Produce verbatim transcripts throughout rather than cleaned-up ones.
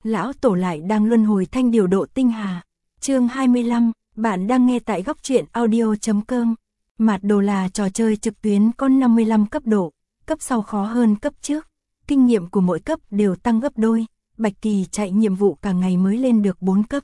lão tổ lại đang luân hồi thanh điều độ tinh hà. Chương hai mươi lăm, bạn đang nghe tại góc truyện audio chấm com. Mạt đồ là trò chơi trực tuyến có năm mươi lăm cấp độ, cấp sau khó hơn cấp trước. Kinh nghiệm của mỗi cấp đều tăng gấp đôi, Bạch Kỳ chạy nhiệm vụ cả ngày mới lên được bốn cấp.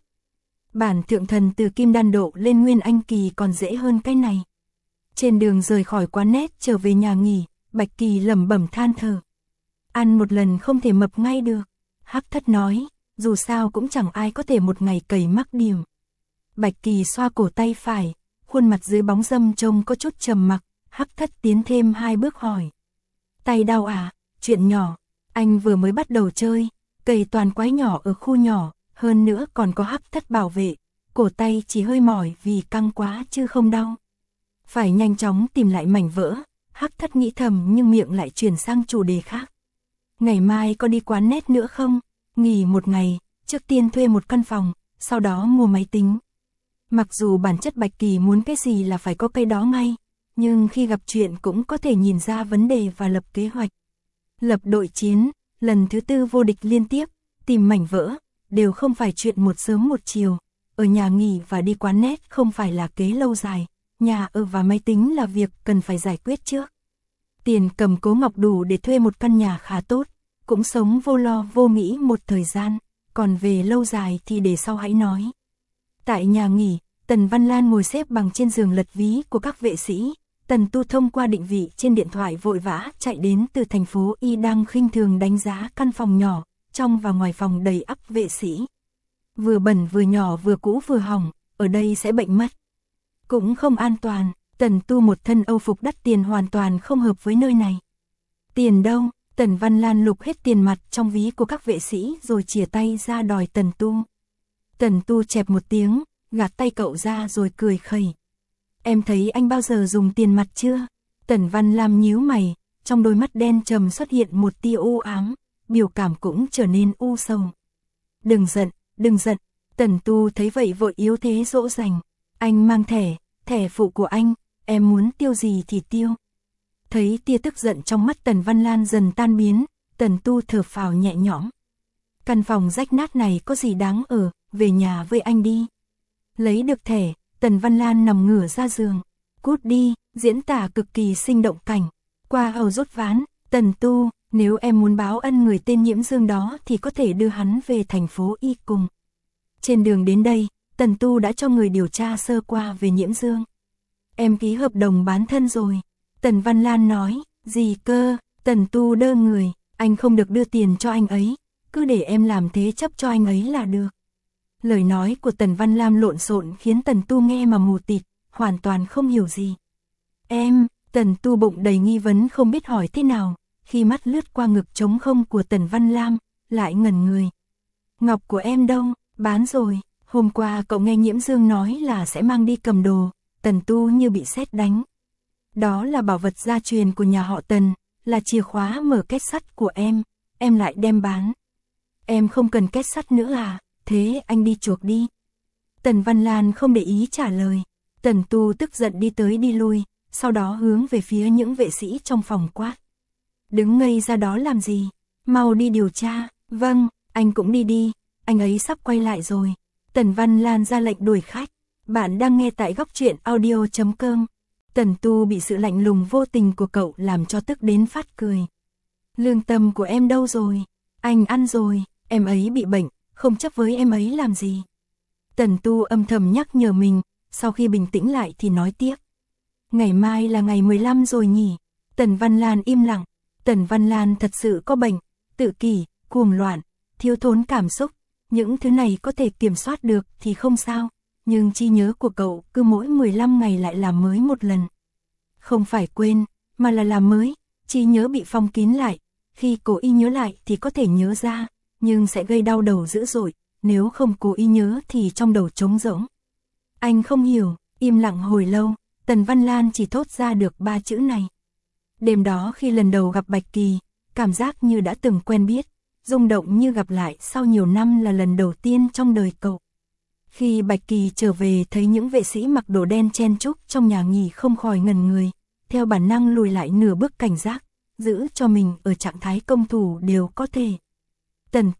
Bản thượng thần từ kim đan độ lên nguyên anh kỳ còn dễ hơn cái này. Trên đường rời khỏi quán nét trở về nhà nghỉ, Bạch Kỳ lẩm bẩm than thở. Ăn một lần không thể mập ngay được. Hắc Thất nói, dù sao cũng chẳng ai có thể một ngày cày mắc điểm. Bạch Kỳ xoa cổ tay phải, khuôn mặt dưới bóng râm trông có chút trầm mặc. Hắc Thất tiến thêm hai bước hỏi. Tay đau à? Chuyện nhỏ. Anh vừa mới bắt đầu chơi, cày toàn quái nhỏ ở khu nhỏ, hơn nữa còn có Hắc Thất bảo vệ. Cổ tay chỉ hơi mỏi vì căng quá chứ không đau. Phải nhanh chóng tìm lại mảnh vỡ. Hắc Thất nghĩ thầm nhưng miệng lại chuyển sang chủ đề khác. Ngày mai có đi quán nét nữa không? Nghỉ một ngày, trước tiên thuê một căn phòng, sau đó mua máy tính. Mặc dù bản chất Bạch Kỳ muốn cái gì là phải có cái đó ngay, nhưng khi gặp chuyện cũng có thể nhìn ra vấn đề và lập kế hoạch. Lập đội chiến, lần thứ tư vô địch liên tiếp, tìm mảnh vỡ, đều không phải chuyện một sớm một chiều. Ở nhà nghỉ và đi quán nét không phải là kế lâu dài, nhà ở và máy tính là việc cần phải giải quyết trước. Tiền cầm cố ngọc đủ để thuê một căn nhà khá tốt, cũng sống vô lo vô nghĩ một thời gian, còn về lâu dài thì để sau hãy nói. Tại nhà nghỉ, Tần Văn Lan ngồi xếp bằng trên giường lật ví của các vệ sĩ. Tần Tu thông qua định vị trên điện thoại vội vã chạy đến từ thành phố Y đang khinh thường đánh giá căn phòng nhỏ, trong và ngoài phòng đầy ắp vệ sĩ. Vừa bẩn vừa nhỏ vừa cũ vừa hỏng, ở đây sẽ bệnh mất. Cũng không an toàn, Tần Tu một thân âu phục đắt tiền hoàn toàn không hợp với nơi này. Tiền đâu? Tần Văn Lan lục hết tiền mặt trong ví của các vệ sĩ rồi chìa tay ra đòi Tần Tu. Tần Tu chẹp một tiếng, gạt tay cậu ra rồi cười khẩy. Em thấy anh bao giờ dùng tiền mặt chưa? Tần Văn Lam nhíu mày, trong đôi mắt đen trầm xuất hiện một tia u ám, biểu cảm cũng trở nên u sầu. Đừng giận, đừng giận. Tần Tu thấy vậy vội yếu thế dỗ dành. Anh mang thẻ, thẻ phụ của anh, em muốn tiêu gì thì tiêu. Thấy tia tức giận trong mắt Tần Văn Lan dần tan biến, Tần Tu thở phào nhẹ nhõm. Căn phòng rách nát này có gì đáng ở, về nhà với anh đi. Lấy được thẻ, Tần Văn Lan nằm ngửa ra giường. Cút đi, diễn tả cực kỳ sinh động cảnh. Qua hầu rút ván, Tần Tu, nếu em muốn báo ân người tên Nhiễm Dương đó thì có thể đưa hắn về thành phố Y cùng. Trên đường đến đây, Tần Tu đã cho người điều tra sơ qua về Nhiễm Dương. Em ký hợp đồng bán thân rồi. Tần Văn Lan nói, gì cơ? Tần Tu đơ người, anh không được đưa tiền cho anh ấy, cứ để em làm thế chấp cho anh ấy là được. Lời nói của Tần Văn Lam lộn xộn khiến Tần Tu nghe mà mù tịt, hoàn toàn không hiểu gì. Em, Tần Tu bụng đầy nghi vấn không biết hỏi thế nào, khi mắt lướt qua ngực trống không của Tần Văn Lam, lại ngẩn người. Ngọc của em đâu? Bán rồi, hôm qua cậu nghe Nhiễm Dương nói là sẽ mang đi cầm đồ. Tần Tu như bị sét đánh. Đó là bảo vật gia truyền của nhà họ Tần, là chìa khóa mở két sắt của em, em lại đem bán. Em không cần két sắt nữa à, thế anh đi chuộc đi. Tần Văn Lan không để ý trả lời. Tần Tu tức giận đi tới đi lui, sau đó hướng về phía những vệ sĩ trong phòng quát. Đứng ngây ra đó làm gì, mau đi điều tra. Vâng, anh cũng đi đi, anh ấy sắp quay lại rồi. Tần Văn Lan ra lệnh đuổi khách. Bạn đang nghe tại góc truyện audio chấm com. Tần Tu bị sự lạnh lùng vô tình của cậu làm cho tức đến phát cười. Lương tâm của em đâu rồi? Anh ăn rồi, em ấy bị bệnh, không chấp với em ấy làm gì. Tần Tu âm thầm nhắc nhở mình, sau khi bình tĩnh lại thì nói tiếp. Ngày mai là ngày mười lăm rồi nhỉ? Tần Văn Lan im lặng. Tần Văn Lan thật sự có bệnh, tự kỷ, cuồng loạn, thiếu thốn cảm xúc. Những thứ này có thể kiểm soát được thì không sao. Nhưng trí nhớ của cậu cứ mỗi mười lăm ngày lại làm mới một lần. Không phải quên, mà là làm mới, trí nhớ bị phong kín lại, khi cố ý nhớ lại thì có thể nhớ ra, nhưng sẽ gây đau đầu dữ dội, nếu không cố ý nhớ thì trong đầu trống rỗng. Anh không hiểu, im lặng hồi lâu, Tần Văn Lan chỉ thốt ra được ba chữ này. Đêm đó khi lần đầu gặp Bạch Kỳ, cảm giác như đã từng quen biết, rung động như gặp lại sau nhiều năm là lần đầu tiên trong đời cậu. Khi Bạch Kỳ trở về thấy những vệ sĩ mặc đồ đen chen chúc trong nhà nghỉ không khỏi ngẩn người, theo bản năng lùi lại nửa bước cảnh giác, giữ cho mình ở trạng thái công thủ đều có thể. Tần Tu,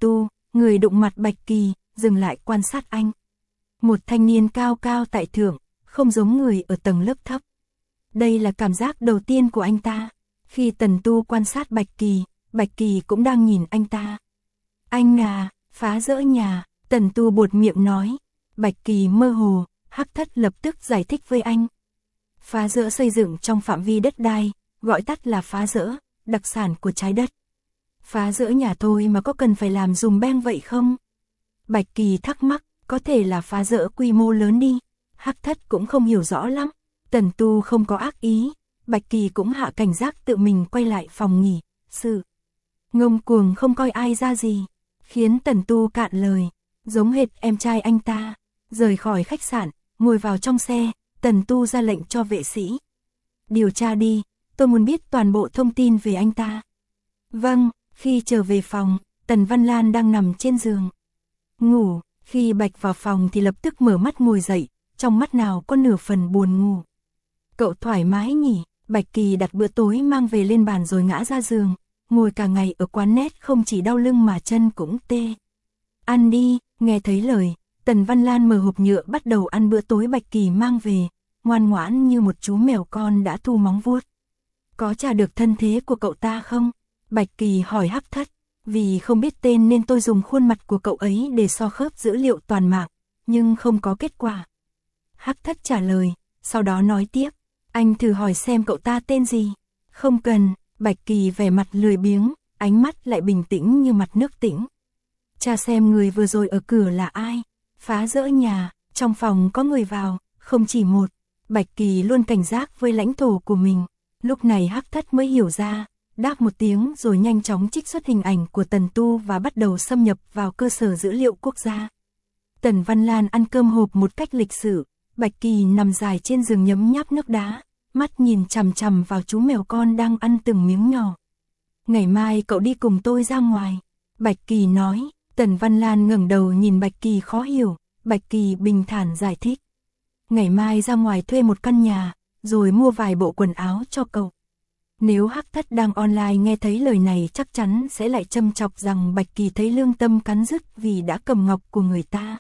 người đụng mặt Bạch Kỳ, dừng lại quan sát anh. Một thanh niên cao cao tại thượng, không giống người ở tầng lớp thấp. Đây là cảm giác đầu tiên của anh ta. Khi Tần Tu quan sát Bạch Kỳ, Bạch Kỳ cũng đang nhìn anh ta. Anh à, phá rỡ nhà, Tần Tu buột miệng nói. Bạch Kỳ mơ hồ, Hắc Thất lập tức giải thích với anh. Phá rỡ xây dựng trong phạm vi đất đai, gọi tắt là phá rỡ, đặc sản của trái đất. Phá rỡ nhà thôi mà có cần phải làm dùm beng vậy không? Bạch Kỳ thắc mắc, có thể là phá rỡ quy mô lớn đi. Hắc Thất cũng không hiểu rõ lắm. Tần Tu không có ác ý, Bạch Kỳ cũng hạ cảnh giác tự mình quay lại phòng nghỉ. Sự ngông cuồng không coi ai ra gì, khiến Tần Tu cạn lời, giống hệt em trai anh ta. Rời khỏi khách sạn, ngồi vào trong xe, Tần Tu ra lệnh cho vệ sĩ. Điều tra đi, tôi muốn biết toàn bộ thông tin về anh ta. Vâng, khi trở về phòng, Tần Văn Lan đang nằm trên giường. Ngủ, khi Bạch vào phòng thì lập tức mở mắt ngồi dậy, trong mắt nào có nửa phần buồn ngủ. Cậu thoải mái nhỉ? Bạch Kỳ đặt bữa tối mang về lên bàn rồi ngã ra giường, ngồi cả ngày ở quán nét không chỉ đau lưng mà chân cũng tê. Ăn đi, nghe thấy lời, Tần Văn Lan mở hộp nhựa bắt đầu ăn bữa tối Bạch Kỳ mang về, ngoan ngoãn như một chú mèo con đã thu móng vuốt. Có tra được thân thế của cậu ta không? Bạch Kỳ hỏi Hắc Thất, vì không biết tên nên tôi dùng khuôn mặt của cậu ấy để so khớp dữ liệu toàn mạng, nhưng không có kết quả. Hắc Thất trả lời, sau đó nói tiếp, anh thử hỏi xem cậu ta tên gì. Không cần, Bạch Kỳ vẻ mặt lười biếng, ánh mắt lại bình tĩnh như mặt nước tĩnh. Tra xem người vừa rồi ở cửa là ai. Phá rỡ nhà, trong phòng có người vào, không chỉ một. Bạch Kỳ luôn cảnh giác với lãnh thổ của mình. Lúc này Hắc Thất mới hiểu ra, đáp một tiếng rồi nhanh chóng trích xuất hình ảnh của Tần Tu và bắt đầu xâm nhập vào cơ sở dữ liệu quốc gia. Tần Văn Lan ăn cơm hộp một cách lịch sự, Bạch Kỳ nằm dài trên giường nhấm nháp nước đá, mắt nhìn chằm chằm vào chú mèo con đang ăn từng miếng nhỏ. Ngày mai cậu đi cùng tôi ra ngoài, Bạch Kỳ nói. Tần Văn Lan ngẩng đầu nhìn Bạch Kỳ khó hiểu, Bạch Kỳ bình thản giải thích. Ngày mai ra ngoài thuê một căn nhà, rồi mua vài bộ quần áo cho cậu. Nếu Hắc Thất đang online nghe thấy lời này chắc chắn sẽ lại châm chọc rằng Bạch Kỳ thấy lương tâm cắn rứt vì đã cầm ngọc của người ta.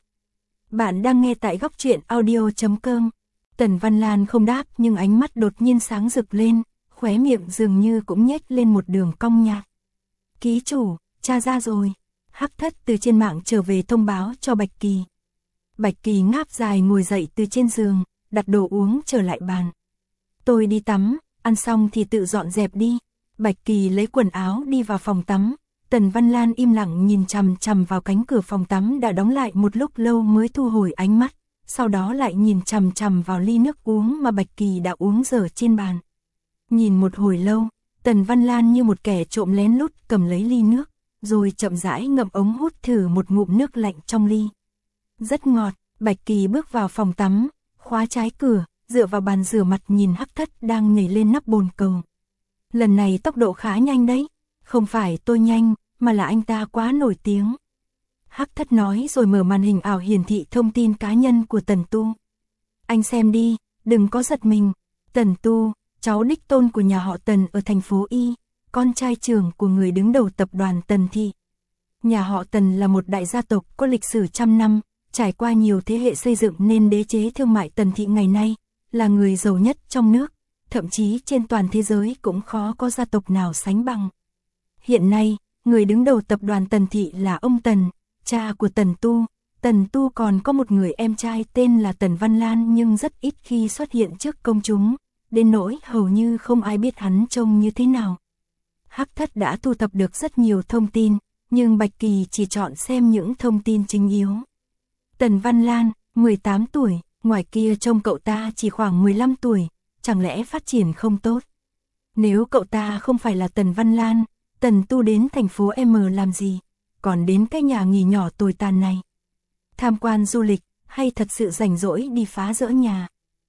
Bạn đang nghe tại góc truyện audio chấm com. Tần Văn Lan không đáp nhưng ánh mắt đột nhiên sáng rực lên, khóe miệng dường như cũng nhếch lên một đường cong nhạt. Ký chủ, tra ra rồi. Hắc Thất từ trên mạng trở về thông báo cho Bạch Kỳ. Bạch Kỳ ngáp dài ngồi dậy từ trên giường, đặt đồ uống trở lại bàn. Tôi đi tắm, ăn xong thì tự dọn dẹp đi. Bạch Kỳ lấy quần áo đi vào phòng tắm. Tần Văn Lan im lặng nhìn chằm chằm vào cánh cửa phòng tắm đã đóng lại một lúc lâu mới thu hồi ánh mắt. Sau đó lại nhìn chằm chằm vào ly nước uống mà Bạch Kỳ đã uống dở trên bàn. Nhìn một hồi lâu, Tần Văn Lan như một kẻ trộm lén lút cầm lấy ly nước, rồi chậm rãi ngậm ống hút thử một ngụm nước lạnh trong ly. Rất ngọt. Bạch Kỳ bước vào phòng tắm, khóa trái cửa, dựa vào bàn rửa mặt nhìn Hắc Thất đang nhảy lên nắp bồn cầu. Lần này tốc độ khá nhanh đấy, không phải tôi nhanh, mà là anh ta quá nổi tiếng. Hắc Thất nói rồi mở màn hình ảo hiển thị thông tin cá nhân của Tần Tu. Anh xem đi, đừng có giật mình. Tần Tu, cháu đích tôn của nhà họ Tần ở thành phố Y, con trai trưởng của người đứng đầu tập đoàn Tần Thị. Nhà họ Tần là một đại gia tộc có lịch sử trăm năm, trải qua nhiều thế hệ xây dựng nên đế chế thương mại Tần Thị ngày nay là người giàu nhất trong nước, thậm chí trên toàn thế giới cũng khó có gia tộc nào sánh bằng. Hiện nay, người đứng đầu tập đoàn Tần Thị là ông Tần, cha của Tần Tu. Tần Tu còn có một người em trai tên là Tần Văn Lan nhưng rất ít khi xuất hiện trước công chúng, đến nỗi hầu như không ai biết hắn trông như thế nào. Hắc Thất đã thu thập được rất nhiều thông tin, nhưng Bạch Kỳ chỉ chọn xem những thông tin chính yếu. Tần Văn Lan, mười tám tuổi, ngoài kia trông cậu ta chỉ khoảng mười lăm tuổi, chẳng lẽ phát triển không tốt? Nếu cậu ta không phải là Tần Văn Lan, Tần Tu đến thành phố M làm gì, còn đến cái nhà nghỉ nhỏ tồi tàn này? Tham quan du lịch, hay thật sự rảnh rỗi đi phá rỡ nhà?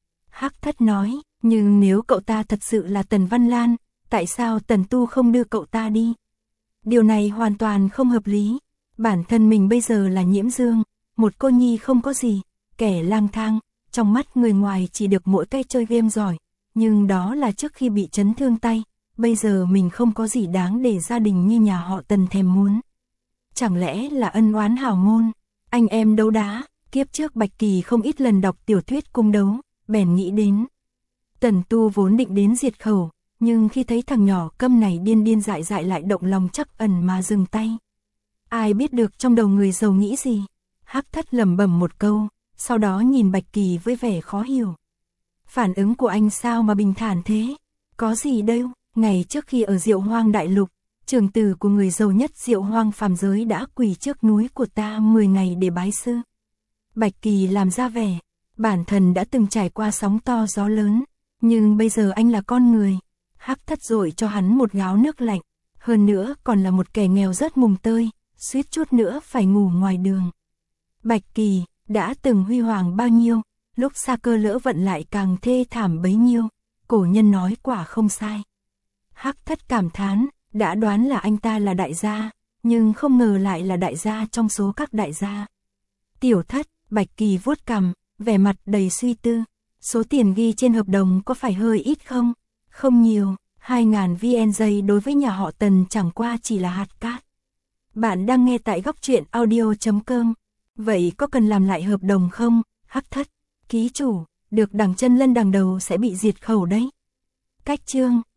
Hắc Thất nói, nhưng nếu cậu ta thật sự là Tần Văn Lan, tại sao Tần Tu không đưa cậu ta đi? Điều này hoàn toàn không hợp lý. Bản thân mình bây giờ là Nhiễm Dương, một cô nhi không có gì, kẻ lang thang, trong mắt người ngoài chỉ được mỗi cái chơi game giỏi, nhưng đó là trước khi bị chấn thương tay, bây giờ mình không có gì đáng để gia đình như nhà họ Tần thèm muốn. Chẳng lẽ là ân oán hảo môn, anh em đấu đá, kiếp trước Bạch Kỳ không ít lần đọc tiểu thuyết cung đấu, bèn nghĩ đến. Tần Tu vốn định đến diệt khẩu, nhưng khi thấy thằng nhỏ câm này điên điên dại dại lại động lòng chắc ẩn mà dừng tay. Ai biết được trong đầu người giàu nghĩ gì? Hắc Thất lẩm bẩm một câu, sau đó nhìn Bạch Kỳ với vẻ khó hiểu. Phản ứng của anh sao mà bình thản thế? Có gì đâu, ngày trước khi ở Diệu Hoang Đại Lục, trưởng tử của người giàu nhất Diệu Hoang phàm giới đã quỳ trước núi của ta mười ngày để bái sư. Bạch Kỳ làm ra vẻ, bản thân đã từng trải qua sóng to gió lớn, nhưng bây giờ anh là con người. Hắc Thất dội cho hắn một gáo nước lạnh, hơn nữa còn là một kẻ nghèo rất mùng tơi, suýt chút nữa phải ngủ ngoài đường. Bạch Kỳ đã từng huy hoàng bao nhiêu, lúc sa cơ lỡ vận lại càng thê thảm bấy nhiêu, cổ nhân nói quả không sai. Hắc Thất cảm thán, đã đoán là anh ta là đại gia, nhưng không ngờ lại là đại gia trong số các đại gia. Tiểu Thất, Bạch Kỳ vuốt cằm, vẻ mặt đầy suy tư, số tiền ghi trên hợp đồng có phải hơi ít không? Không nhiều, hai nghìn vê en giây đối với nhà họ Tần chẳng qua chỉ là hạt cát. Bạn đang nghe tại góc truyện audio chấm com. Vậy có cần làm lại hợp đồng không? Hắc Thất, ký chủ, được đằng chân lân đằng đầu sẽ bị diệt khẩu đấy. Cách chương